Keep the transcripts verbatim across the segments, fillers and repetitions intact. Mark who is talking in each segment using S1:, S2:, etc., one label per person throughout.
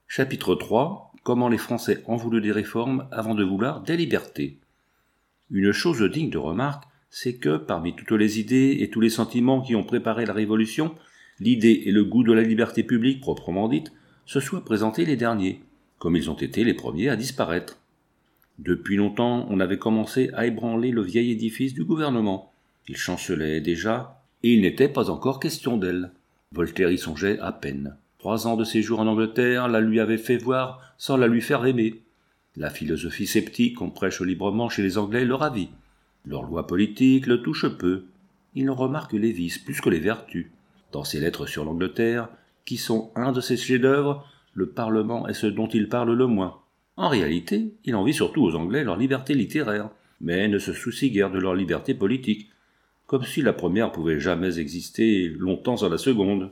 S1: Chapitre trois. Comment les Français ont voulu des réformes avant de vouloir des libertés. Une chose digne de remarque, c'est que, parmi toutes les idées et tous les sentiments qui ont préparé la Révolution, l'idée et le goût de la liberté publique proprement dite se soient présentés les derniers, comme ils ont été les premiers à disparaître. Depuis longtemps, on avait commencé à ébranler le vieil édifice du gouvernement. Il chancelait déjà, et il n'était pas encore question d'elle. Voltaire y songeait à peine. Trois ans de séjour en Angleterre la lui avait fait voir sans la lui faire aimer. La philosophie sceptique qu'on prêche librement chez les Anglais le ravit. Leurs lois politiques le touchent peu. Il en remarque les vices plus que les vertus. Dans ses lettres sur l'Angleterre, qui sont un de ses chefs-d'œuvre, le Parlement est ce dont il parle le moins. En réalité, il envie surtout aux Anglais leur liberté littéraire, mais ne se soucie guère de leur liberté politique, comme si la première pouvait jamais exister longtemps sans la seconde.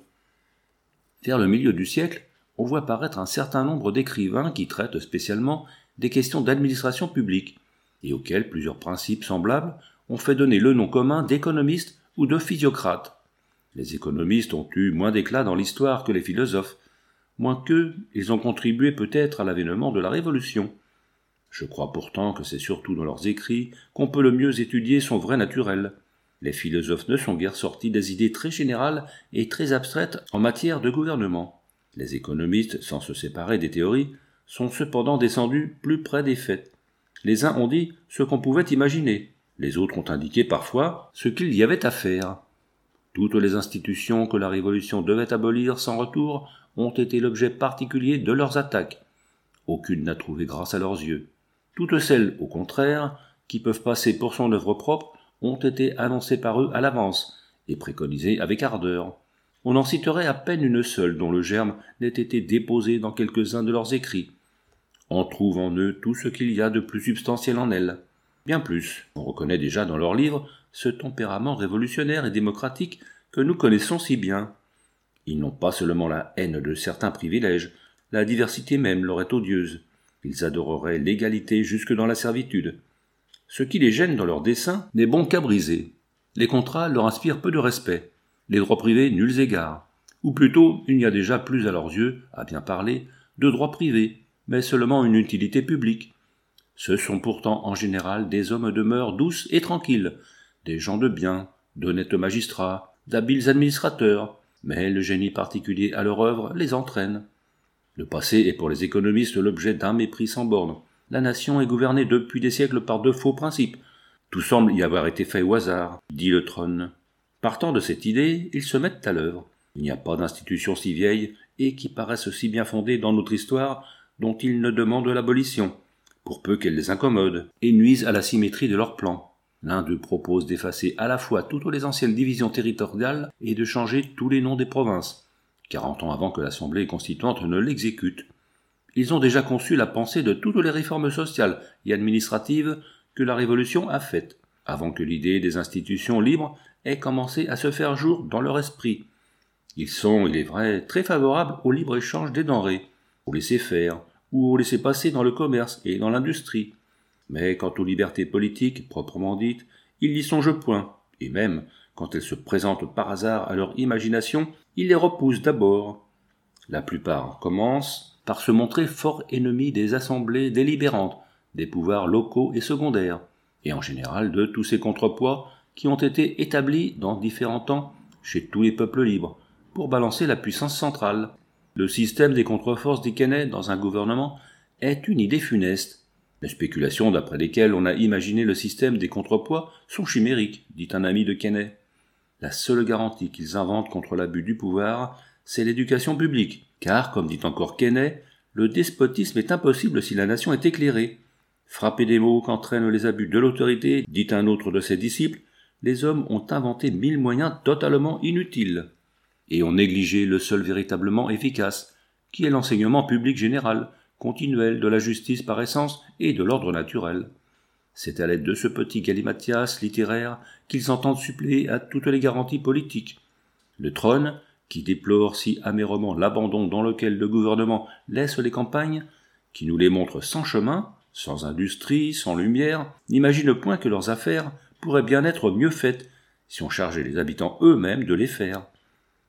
S1: Vers le milieu du siècle, on voit paraître un certain nombre d'écrivains qui traitent spécialement des questions d'administration publique, et auxquels plusieurs principes semblables ont fait donner le nom commun d'économistes ou de physiocrates. Les économistes ont eu moins d'éclat dans l'histoire que les philosophes, moins qu'eux, ils ont contribué peut-être à l'avènement de la Révolution. Je crois pourtant que c'est surtout dans leurs écrits qu'on peut le mieux étudier son vrai naturel. Les philosophes ne sont guère sortis des idées très générales et très abstraites en matière de gouvernement. Les économistes, sans se séparer des théories, sont cependant descendus plus près des faits. Les uns ont dit ce qu'on pouvait imaginer, les autres ont indiqué parfois ce qu'il y avait à faire. Toutes les institutions que la Révolution devait abolir sans retour ont été l'objet particulier de leurs attaques. Aucune n'a trouvé grâce à leurs yeux. Toutes celles, au contraire, qui peuvent passer pour son œuvre propre, ont été annoncées par eux à l'avance et préconisées avec ardeur. On en citerait à peine une seule dont le germe n'ait été déposé dans quelques-uns de leurs écrits. On trouve en eux tout ce qu'il y a de plus substantiel en elles. Bien plus, on reconnaît déjà dans leurs livres ce tempérament révolutionnaire et démocratique que nous connaissons si bien. Ils n'ont pas seulement la haine de certains privilèges, la diversité même leur est odieuse. Ils adoreraient l'égalité jusque dans la servitude. Ce qui les gêne dans leurs desseins n'est bon qu'à briser. Les contrats leur inspirent peu de respect, les droits privés nuls égards. Ou plutôt, il n'y a déjà plus à leurs yeux, à bien parler, de droits privés, mais seulement une utilité publique. Ce sont pourtant en général des hommes de mœurs douces et tranquilles, des gens de bien, d'honnêtes magistrats, d'habiles administrateurs, mais le génie particulier à leur œuvre les entraîne. Le passé est pour les économistes l'objet d'un mépris sans borne. La nation est gouvernée depuis des siècles par de faux principes. Tout semble y avoir été fait au hasard, dit Le Trône. Partant de cette idée, ils se mettent à l'œuvre. Il n'y a pas d'institutions si vieilles et qui paraissent si bien fondées dans notre histoire dont ils ne demandent l'abolition, pour peu qu'elles les incommodent et nuisent à la symétrie de leurs plans. L'un d'eux propose d'effacer à la fois toutes les anciennes divisions territoriales et de changer tous les noms des provinces, quarante ans avant que l'Assemblée constituante ne l'exécute. Ils ont déjà conçu la pensée de toutes les réformes sociales et administratives que la Révolution a faites, avant que l'idée des institutions libres ait commencé à se faire jour dans leur esprit. Ils sont, il est vrai, très favorables au libre-échange des denrées, au laisser-faire, ou au laisser-passer dans le commerce et dans l'industrie. Mais quant aux libertés politiques, proprement dites, ils n'y songent point, et même, quand elles se présentent par hasard à leur imagination, ils les repoussent d'abord. La plupart commencent par se montrer fort ennemis des assemblées délibérantes, des pouvoirs locaux et secondaires, et en général de tous ces contrepoids qui ont été établis dans différents temps chez tous les peuples libres, pour balancer la puissance centrale. Le système des contreforces dit Quesnay dans un gouvernement est une idée funeste. Les spéculations d'après lesquelles on a imaginé le système des contrepoids sont chimériques, dit un ami de Quesnay. La seule garantie qu'ils inventent contre l'abus du pouvoir, c'est l'éducation publique, car, comme dit encore Quesnay, le despotisme est impossible si la nation est éclairée. Frappés des maux qu'entraînent les abus de l'autorité, dit un autre de ses disciples, les hommes ont inventé mille moyens totalement inutiles, et ont négligé le seul véritablement efficace, qui est l'enseignement public général, continuel de la justice par essence et de l'ordre naturel. C'est à l'aide de ce petit galimatias littéraire qu'ils entendent suppléer à toutes les garanties politiques. Le Trône, qui déplore si amèrement l'abandon dans lequel le gouvernement laisse les campagnes, qui nous les montre sans chemin, sans industrie, sans lumière, n'imagine point que leurs affaires pourraient bien être mieux faites si on chargeait les habitants eux-mêmes de les faire.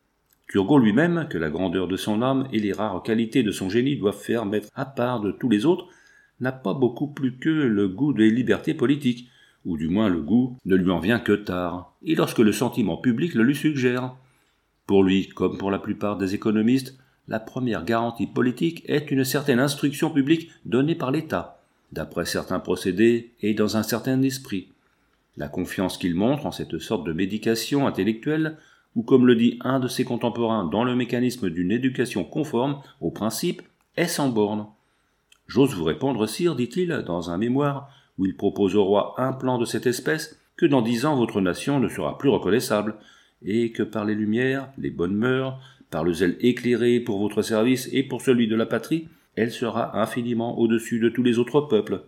S1: Turgot lui-même, que la grandeur de son âme et les rares qualités de son génie doivent faire mettre à part de tous les autres, n'a pas beaucoup plus que le goût des libertés politiques, ou du moins le goût ne lui en vient que tard, et lorsque le sentiment public le lui suggère. Pour lui, comme pour la plupart des économistes, la première garantie politique est une certaine instruction publique donnée par l'État, d'après certains procédés et dans un certain esprit. La confiance qu'il montre en cette sorte de médication intellectuelle, ou comme le dit un de ses contemporains dans le mécanisme d'une éducation conforme aux principes, est sans borne. J'ose vous répondre, sire, dit-il, dans un mémoire où il propose au roi un plan de cette espèce, que dans dix ans votre nation ne sera plus reconnaissable, et que par les lumières, les bonnes mœurs, par le zèle éclairé pour votre service et pour celui de la patrie, elle sera infiniment au-dessus de tous les autres peuples.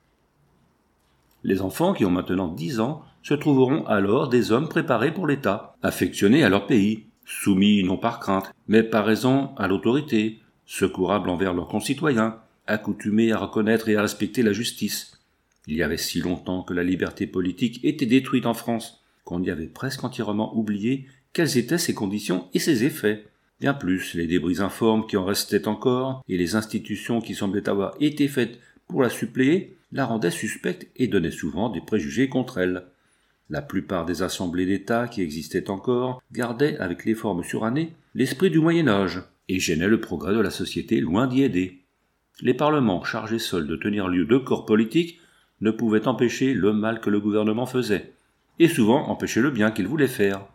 S1: Les enfants qui ont maintenant dix ans se trouveront alors des hommes préparés pour l'État, affectionnés à leur pays, soumis non par crainte, mais par raison à l'autorité, secourables envers leurs concitoyens, accoutumés à reconnaître et à respecter la justice. Il y avait si longtemps que la liberté politique était détruite en France, qu'on y avait presque entièrement oublié quelles étaient ses conditions et ses effets. Bien plus, les débris informes qui en restaient encore, et les institutions qui semblaient avoir été faites pour la suppléer, la rendaient suspecte et donnaient souvent des préjugés contre elle. La plupart des assemblées d'État qui existaient encore gardaient, avec les formes surannées, l'esprit du Moyen-Âge, et gênaient le progrès de la société loin d'y aider. Les parlements, chargés seuls de tenir lieu de corps politiques, ne pouvaient empêcher le mal que le gouvernement faisait, et souvent empêcher le bien qu'il voulait faire.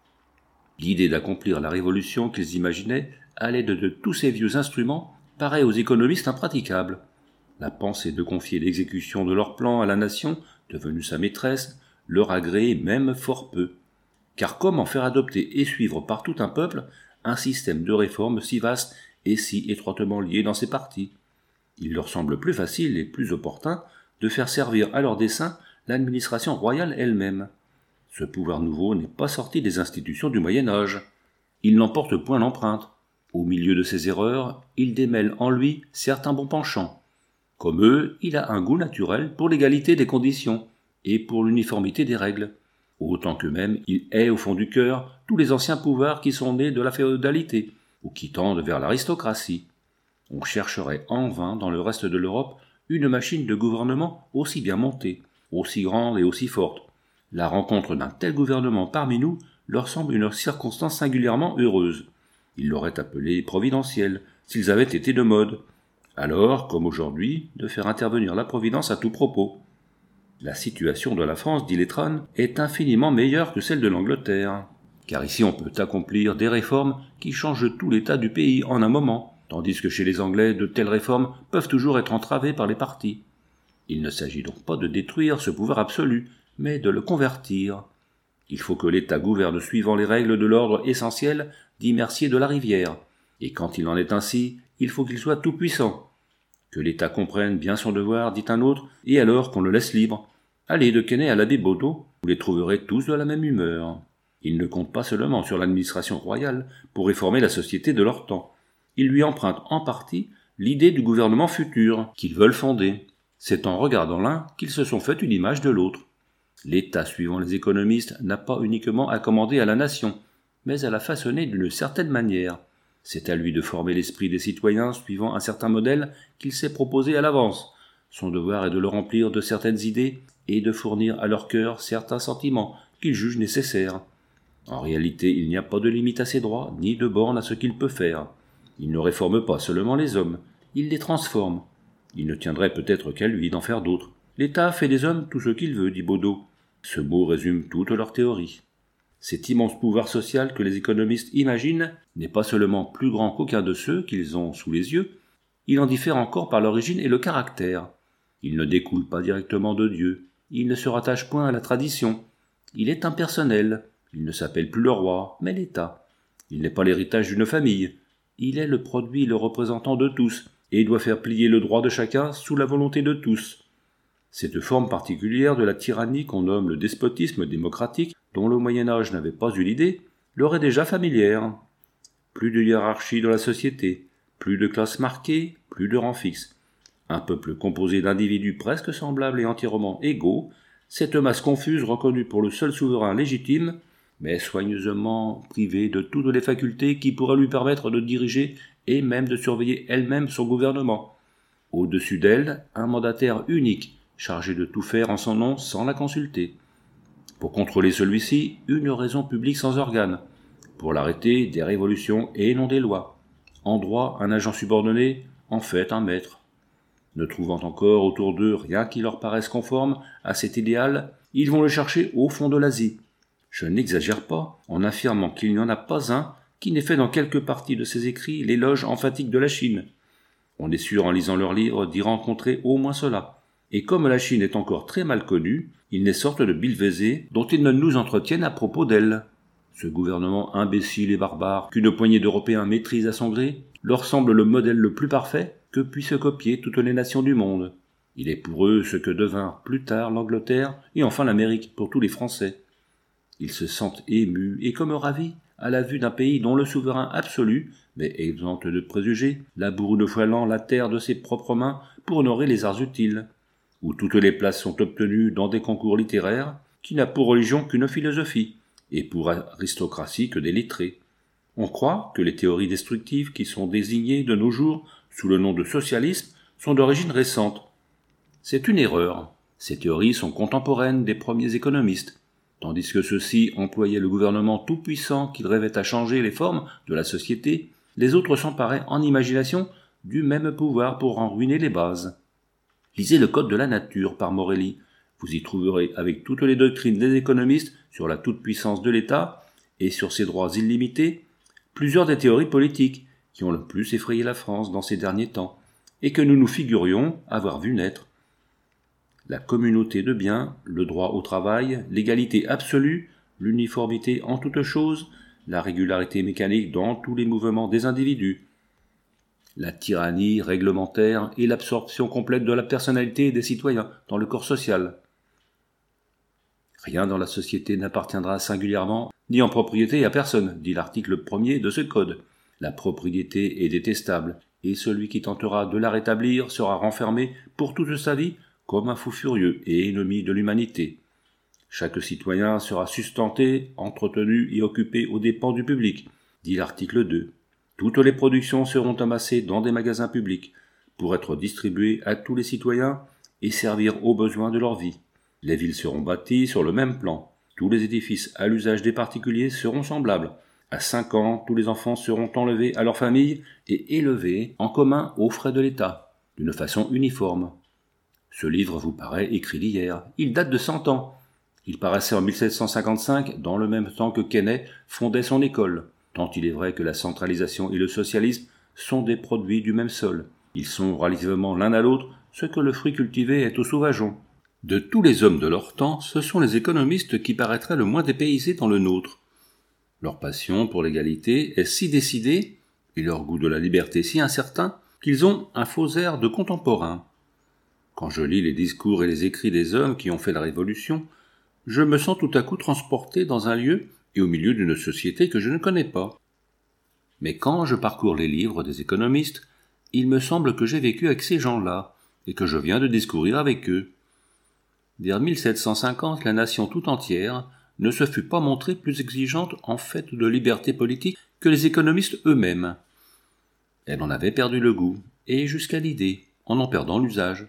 S1: L'idée d'accomplir la révolution qu'ils imaginaient à l'aide de tous ces vieux instruments paraît aux économistes impraticable. La pensée de confier l'exécution de leur plan à la nation, devenue sa maîtresse, leur agrée même fort peu. Car comment faire adopter et suivre par tout un peuple un système de réforme si vaste et si étroitement lié dans ses parties? Il leur semble plus facile et plus opportun de faire servir à leur dessein l'administration royale elle-même. Ce pouvoir nouveau n'est pas sorti des institutions du Moyen-Âge. Il n'en porte point l'empreinte. Au milieu de ses erreurs, il démêle en lui certains bons penchants. Comme eux, il a un goût naturel pour l'égalité des conditions et pour l'uniformité des règles. Autant qu'eux-mêmes, il hait au fond du cœur tous les anciens pouvoirs qui sont nés de la féodalité ou qui tendent vers l'aristocratie. On chercherait en vain dans le reste de l'Europe une machine de gouvernement aussi bien montée, aussi grande et aussi forte. La rencontre d'un tel gouvernement parmi nous leur semble une circonstance singulièrement heureuse. Ils l'auraient appelée providentielle, s'ils avaient été de mode. Alors, comme aujourd'hui, de faire intervenir la Providence à tout propos. La situation de la France, dit Letran, est infiniment meilleure que celle de l'Angleterre. Car ici on peut accomplir des réformes qui changent tout l'état du pays en un moment, tandis que chez les Anglais, de telles réformes peuvent toujours être entravées par les partis. Il ne s'agit donc pas de détruire ce pouvoir absolu, mais de le convertir. Il faut que l'État gouverne suivant les règles de l'ordre essentiel, dit Mercier de la Rivière, et quand il en est ainsi, il faut qu'il soit tout-puissant. Que l'État comprenne bien son devoir, dit un autre, et alors qu'on le laisse libre. Allez de Quesnay à l'abbé Baudot, vous les trouverez tous de la même humeur. Ils ne comptent pas seulement sur l'administration royale pour réformer la société de leur temps. Ils lui empruntent en partie l'idée du gouvernement futur qu'ils veulent fonder. C'est en regardant l'un qu'ils se sont fait une image de l'autre. L'État, suivant les économistes, n'a pas uniquement à commander à la nation, mais à la façonner d'une certaine manière. C'est à lui de former l'esprit des citoyens suivant un certain modèle qu'il s'est proposé à l'avance. Son devoir est de le remplir de certaines idées et de fournir à leur cœur certains sentiments qu'il juge nécessaires. En réalité, il n'y a pas de limite à ses droits, ni de borne à ce qu'il peut faire. Il ne réforme pas seulement les hommes, il les transforme. Il ne tiendrait peut-être qu'à lui d'en faire d'autres. L'État fait des hommes tout ce qu'il veut, dit Baudot. Ce mot résume toute leur théorie. Cet immense pouvoir social que les économistes imaginent n'est pas seulement plus grand qu'aucun de ceux qu'ils ont sous les yeux, il en diffère encore par l'origine et le caractère. Il ne découle pas directement de Dieu, il ne se rattache point à la tradition, il est impersonnel, il ne s'appelle plus le roi, mais l'État. Il n'est pas l'héritage d'une famille, il est le produit et le représentant de tous, et doit faire plier le droit de chacun sous la volonté de tous. Cette forme particulière de la tyrannie qu'on nomme le despotisme démocratique, dont le Moyen-Âge n'avait pas eu l'idée, leur est déjà familière. Plus de hiérarchie dans la société, plus de classes marquées, plus de rangs fixes. Un peuple composé d'individus presque semblables et entièrement égaux, cette masse confuse reconnue pour le seul souverain légitime, mais soigneusement privée de toutes les facultés qui pourraient lui permettre de diriger et même de surveiller elle-même son gouvernement. Au-dessus d'elle, un mandataire unique, chargé de tout faire en son nom sans la consulter. Pour contrôler celui-ci, une raison publique sans organe. Pour l'arrêter, des révolutions et non des lois. En droit, un agent subordonné, en fait un maître. Ne trouvant encore autour d'eux rien qui leur paraisse conforme à cet idéal, ils vont le chercher au fond de l'Asie. Je n'exagère pas en affirmant qu'il n'y en a pas un qui n'ait fait dans quelque partie de ses écrits l'éloge emphatique de la Chine. On est sûr en lisant leurs livres d'y rencontrer au moins cela. Et comme la Chine est encore très mal connue, il n'est sorte de billevesées dont ils ne nous entretiennent à propos d'elle. Ce gouvernement imbécile et barbare qu'une poignée d'Européens maîtrise à son gré leur semble le modèle le plus parfait que puissent copier toutes les nations du monde. Il est pour eux ce que devint plus tard l'Angleterre et enfin l'Amérique pour tous les Français. Ils se sentent émus et comme ravis à la vue d'un pays dont le souverain absolu, mais exempt de préjugés, laboure une fois l'an la terre de ses propres mains pour honorer les arts utiles, où toutes les places sont obtenues dans des concours littéraires qui n'a pour religion qu'une philosophie, et pour aristocratie que des lettrés. On croit que les théories destructives qui sont désignées de nos jours sous le nom de socialisme sont d'origine récente. C'est une erreur. Ces théories sont contemporaines des premiers économistes, tandis que ceux-ci employaient le gouvernement tout-puissant qu'ils rêvaient à changer les formes de la société, les autres s'emparaient en imagination du même pouvoir pour en ruiner les bases. Lisez le Code de la nature par Morelli. Vous y trouverez, avec toutes les doctrines des économistes sur la toute-puissance de l'État et sur ses droits illimités, plusieurs des théories politiques qui ont le plus effrayé la France dans ces derniers temps, et que nous nous figurions avoir vu naître. La communauté de biens, le droit au travail, l'égalité absolue, l'uniformité en toutes choses, la régularité mécanique dans tous les mouvements des individus, la tyrannie réglementaire et l'absorption complète de la personnalité des citoyens dans le corps social. Rien dans la société n'appartiendra singulièrement ni en propriété à personne, dit l'article premier de ce code. La propriété est détestable, et celui qui tentera de la rétablir sera renfermé pour toute sa vie comme un fou furieux et ennemi de l'humanité. Chaque citoyen sera sustenté, entretenu et occupé aux dépens du public, dit l'article deux. Toutes les productions seront amassées dans des magasins publics pour être distribuées à tous les citoyens et servir aux besoins de leur vie. Les villes seront bâties sur le même plan. Tous les édifices à l'usage des particuliers seront semblables. À cinq ans, tous les enfants seront enlevés à leur famille et élevés en commun aux frais de l'État, d'une façon uniforme. Ce livre vous paraît écrit d'hier. Il date de cent ans. Il paraissait en mille sept cent cinquante-cinq, dans le même temps que Quesnay fondait son école. Tant il est vrai que la centralisation et le socialisme sont des produits du même sol. Ils sont relativement l'un à l'autre ce que le fruit cultivé est au sauvageon. De tous les hommes de leur temps, ce sont les économistes qui paraîtraient le moins dépaysés dans le nôtre. Leur passion pour l'égalité est si décidée, et leur goût de la liberté si incertain, qu'ils ont un faux air de contemporains. Quand je lis les discours et les écrits des hommes qui ont fait la Révolution, je me sens tout à coup transporté dans un lieu et au milieu d'une société que je ne connais pas. Mais quand je parcours les livres des économistes, il me semble que j'ai vécu avec ces gens-là, et que je viens de discourir avec eux. Vers mille sept cent cinquante, la nation tout entière ne se fût pas montrée plus exigeante en fait de liberté politique que les économistes eux-mêmes. Elle en avait perdu le goût, et jusqu'à l'idée, en en perdant l'usage.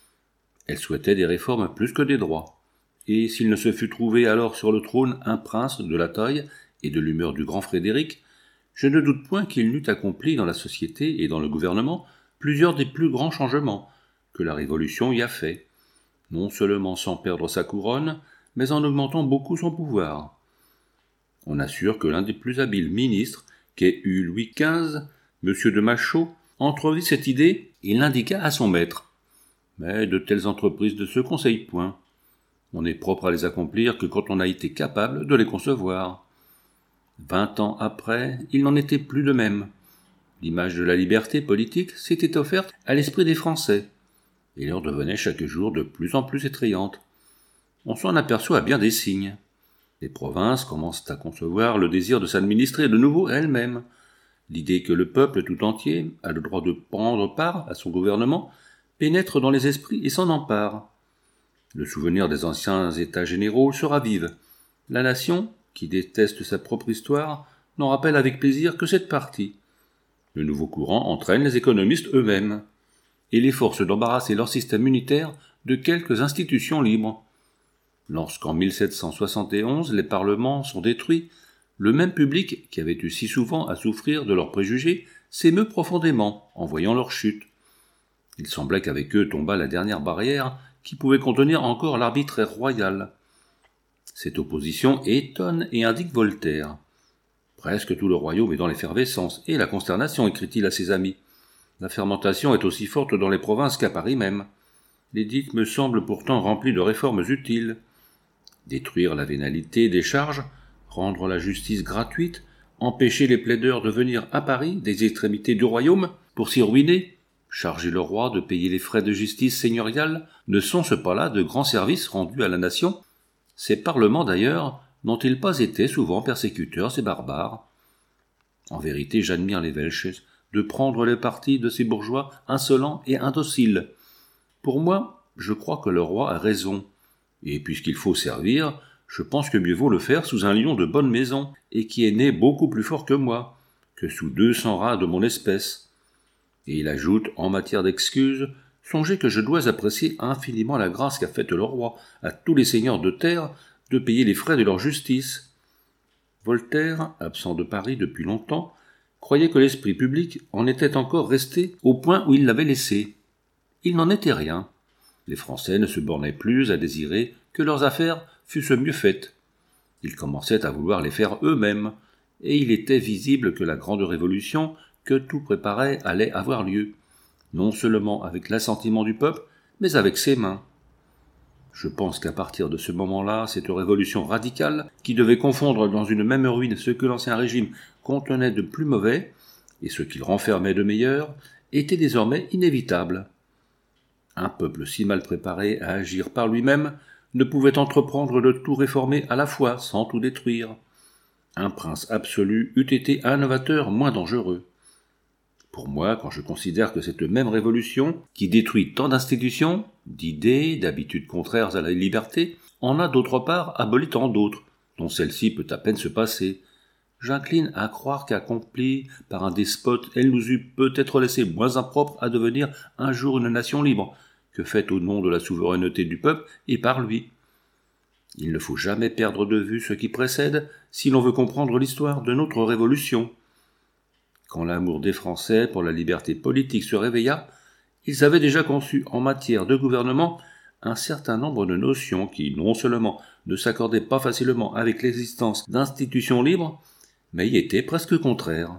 S1: Elle souhaitait des réformes plus que des droits, et s'il ne se fût trouvé alors sur le trône un prince de la taille et de l'humeur du grand Frédéric, je ne doute point qu'il n'eût accompli dans la société et dans le gouvernement plusieurs des plus grands changements que la Révolution y a fait, non seulement sans perdre sa couronne, mais en augmentant beaucoup son pouvoir. On assure que l'un des plus habiles ministres qu'ait eu Louis quinze, M. de Machaut, entrevit cette idée et l'indiqua à son maître. Mais de telles entreprises ne se conseillent point. On n'est propre à les accomplir que quand on a été capable de les concevoir. Vingt ans après, il n'en était plus de même. L'image de la liberté politique s'était offerte à l'esprit des Français, et leur devenait chaque jour de plus en plus effrayante. On s'en aperçoit à bien des signes. Les provinces commencent à concevoir le désir de s'administrer de nouveau elles-mêmes. L'idée que le peuple tout entier a le droit de prendre part à son gouvernement pénètre dans les esprits et s'en empare. Le souvenir des anciens états généraux se ravive. La nation, qui déteste sa propre histoire, n'en rappelle avec plaisir que cette partie. Le nouveau courant entraîne les économistes eux-mêmes, et les force d'embarrasser leur système unitaire de quelques institutions libres. Lorsqu'en mille sept cent soixante et onze les parlements sont détruits, le même public, qui avait eu si souvent à souffrir de leurs préjugés, s'émeut profondément en voyant leur chute. Il semblait qu'avec eux tomba la dernière barrière qui pouvait contenir encore l'arbitraire royal. Cette opposition étonne et indique Voltaire. Presque tout le royaume est dans l'effervescence et la consternation, écrit-il à ses amis. La fermentation est aussi forte dans les provinces qu'à Paris même. L'édit me semble pourtant rempli de réformes utiles. Détruire la vénalité des charges, rendre la justice gratuite, empêcher les plaideurs de venir à Paris des extrémités du royaume pour s'y ruiner, charger le roi de payer les frais de justice seigneuriale, ne sont-ce pas là de grands services rendus à la nation? Ces parlements, d'ailleurs, n'ont-ils pas été souvent persécuteurs et barbares? En vérité, j'admire les Welches de prendre le parti de ces bourgeois insolents et indociles. Pour moi, je crois que le roi a raison, et puisqu'il faut servir, je pense que mieux vaut le faire sous un lion de bonne maison, et qui est né beaucoup plus fort que moi, que sous deux cents rats de mon espèce. Et il ajoute, en matière d'excuses, songez que je dois apprécier infiniment la grâce qu'a faite le roi à tous les seigneurs de terre de payer les frais de leur justice. Voltaire, absent de Paris depuis longtemps, croyait que l'esprit public en était encore resté au point où il l'avait laissé. Il n'en était rien. Les Français ne se bornaient plus à désirer que leurs affaires fussent mieux faites. Ils commençaient à vouloir les faire eux-mêmes, et il était visible que la grande révolution que tout préparait allait avoir lieu, non seulement avec l'assentiment du peuple, mais avec ses mains. Je pense qu'à partir de ce moment-là, cette révolution radicale, qui devait confondre dans une même ruine ce que l'ancien régime contenait de plus mauvais, et ce qu'il renfermait de meilleur, était désormais inévitable. Un peuple si mal préparé à agir par lui-même ne pouvait entreprendre de tout réformer à la fois sans tout détruire. Un prince absolu eût été un novateur moins dangereux. Pour moi, quand je considère que cette même révolution, qui détruit tant d'institutions, d'idées, d'habitudes contraires à la liberté, en a d'autre part aboli tant d'autres, dont celle-ci peut à peine se passer, j'incline à croire qu'accomplie par un despote, elle nous eût peut-être laissé moins impropres à devenir un jour une nation libre, que faite au nom de la souveraineté du peuple et par lui. Il ne faut jamais perdre de vue ce qui précède si l'on veut comprendre l'histoire de notre révolution. Quand l'amour des Français pour la liberté politique se réveilla, ils avaient déjà conçu en matière de gouvernement un certain nombre de notions qui, non seulement ne s'accordaient pas facilement avec l'existence d'institutions libres, mais y étaient presque contraires.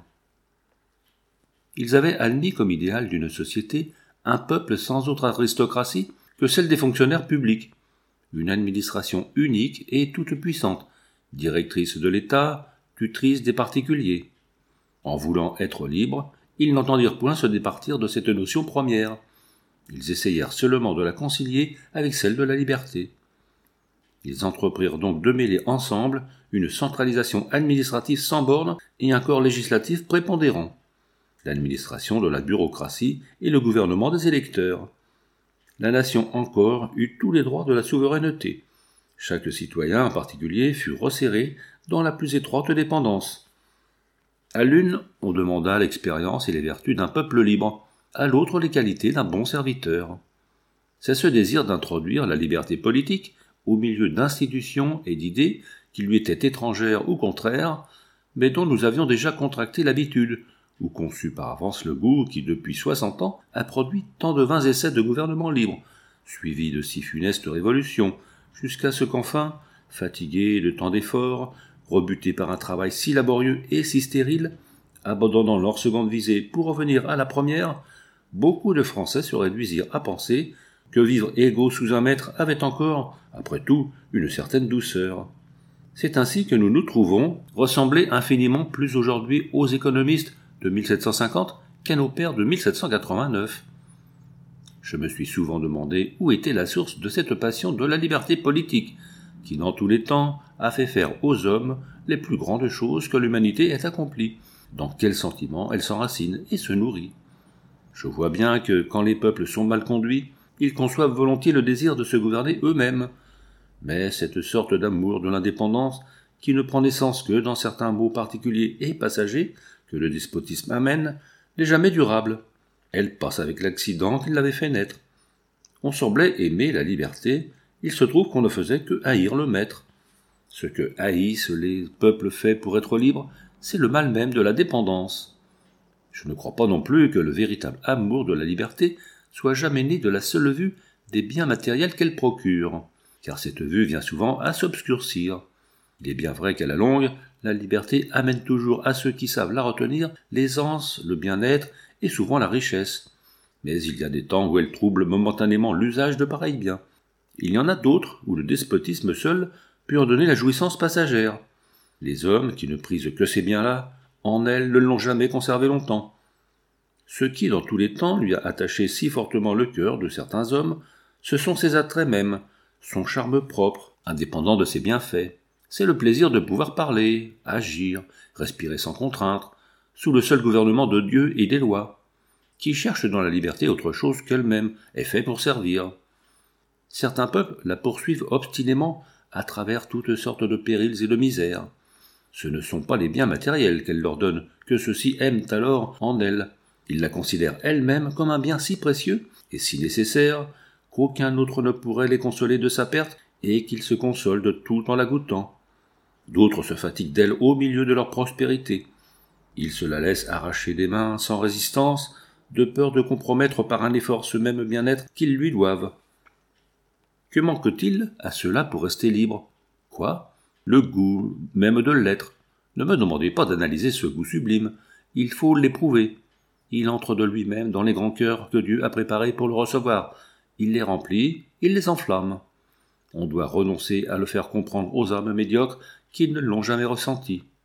S1: Ils avaient admis comme idéal d'une société un peuple sans autre aristocratie que celle des fonctionnaires publics, une administration unique et toute puissante, directrice de l'État, tutrice des particuliers. En voulant être libres, ils n'entendirent point se départir de cette notion première. Ils essayèrent seulement de la concilier avec celle de la liberté. Ils entreprirent donc de mêler ensemble une centralisation administrative sans bornes et un corps législatif prépondérant, l'administration de la bureaucratie et le gouvernement des électeurs. La nation encore eut tous les droits de la souveraineté. Chaque citoyen en particulier fut resserré dans la plus étroite dépendance. À l'une, on demanda l'expérience et les vertus d'un peuple libre, à l'autre les qualités d'un bon serviteur. C'est ce désir d'introduire la liberté politique au milieu d'institutions et d'idées qui lui étaient étrangères ou contraires, mais dont nous avions déjà contracté l'habitude, ou conçu par avance le goût qui, depuis soixante ans, a produit tant de vains essais de gouvernement libre, suivis de si funestes révolutions, jusqu'à ce qu'enfin, fatigués de tant d'efforts, rebutés par un travail si laborieux et si stérile, abandonnant leur seconde visée pour revenir à la première, beaucoup de Français se réduisirent à penser que vivre égaux sous un maître avait encore, après tout, une certaine douceur. C'est ainsi que nous nous trouvons ressembler infiniment plus aujourd'hui aux économistes de mille sept cent cinquante qu'à nos pères de mille sept cent quatre-vingt-neuf. Je me suis souvent demandé où était la source de cette passion de la liberté politique, qui dans tous les temps a fait faire aux hommes les plus grandes choses que l'humanité ait accomplies, dans quels sentiments elle s'enracine et se nourrit. Je vois bien que, quand les peuples sont mal conduits, ils conçoivent volontiers le désir de se gouverner eux-mêmes. Mais cette sorte d'amour de l'indépendance, qui ne prend naissance que dans certains mots particuliers et passagers que le despotisme amène, n'est jamais durable. Elle passe avec l'accident qui l'avait fait naître. On semblait aimer la liberté, il se trouve qu'on ne faisait que haïr le maître. Ce que haïssent les peuples faits pour être libres, c'est le mal même de la dépendance. Je ne crois pas non plus que le véritable amour de la liberté soit jamais né de la seule vue des biens matériels qu'elle procure, car cette vue vient souvent à s'obscurcir. Il est bien vrai qu'à la longue, la liberté amène toujours à ceux qui savent la retenir l'aisance, le bien-être et souvent la richesse. Mais il y a des temps où elle trouble momentanément l'usage de pareils biens. Il y en a d'autres où le despotisme seul peut en donner la jouissance passagère. Les hommes qui ne prisent que ces biens-là, en elle ne l'ont jamais conservé longtemps. Ce qui, dans tous les temps, lui a attaché si fortement le cœur de certains hommes, ce sont ses attraits mêmes, son charme propre, indépendant de ses bienfaits. C'est le plaisir de pouvoir parler, agir, respirer sans contrainte, sous le seul gouvernement de Dieu et des lois. Qui cherche dans la liberté autre chose qu'elle-même est fait pour servir. Certains peuples la poursuivent obstinément à travers toutes sortes de périls et de misères. Ce ne sont pas les biens matériels qu'elle leur donne, que ceux-ci aiment alors en elle. Ils la considèrent elle-même comme un bien si précieux et si nécessaire qu'aucun autre ne pourrait les consoler de sa perte et qu'ils se consolent de tout en la goûtant. D'autres se fatiguent d'elle au milieu de leur prospérité. Ils se la laissent arracher des mains sans résistance, de peur de compromettre par un effort ce même bien-être qu'ils lui doivent. Que manque-t-il à cela pour rester libre? Quoi? Le goût même de l'être. Ne me demandez pas d'analyser ce goût sublime, il faut l'éprouver. Il entre de lui-même dans les grands cœurs que Dieu a préparés pour le recevoir. Il les remplit, il les enflamme. On doit renoncer à le faire comprendre aux âmes médiocres qui ne l'ont jamais ressenti.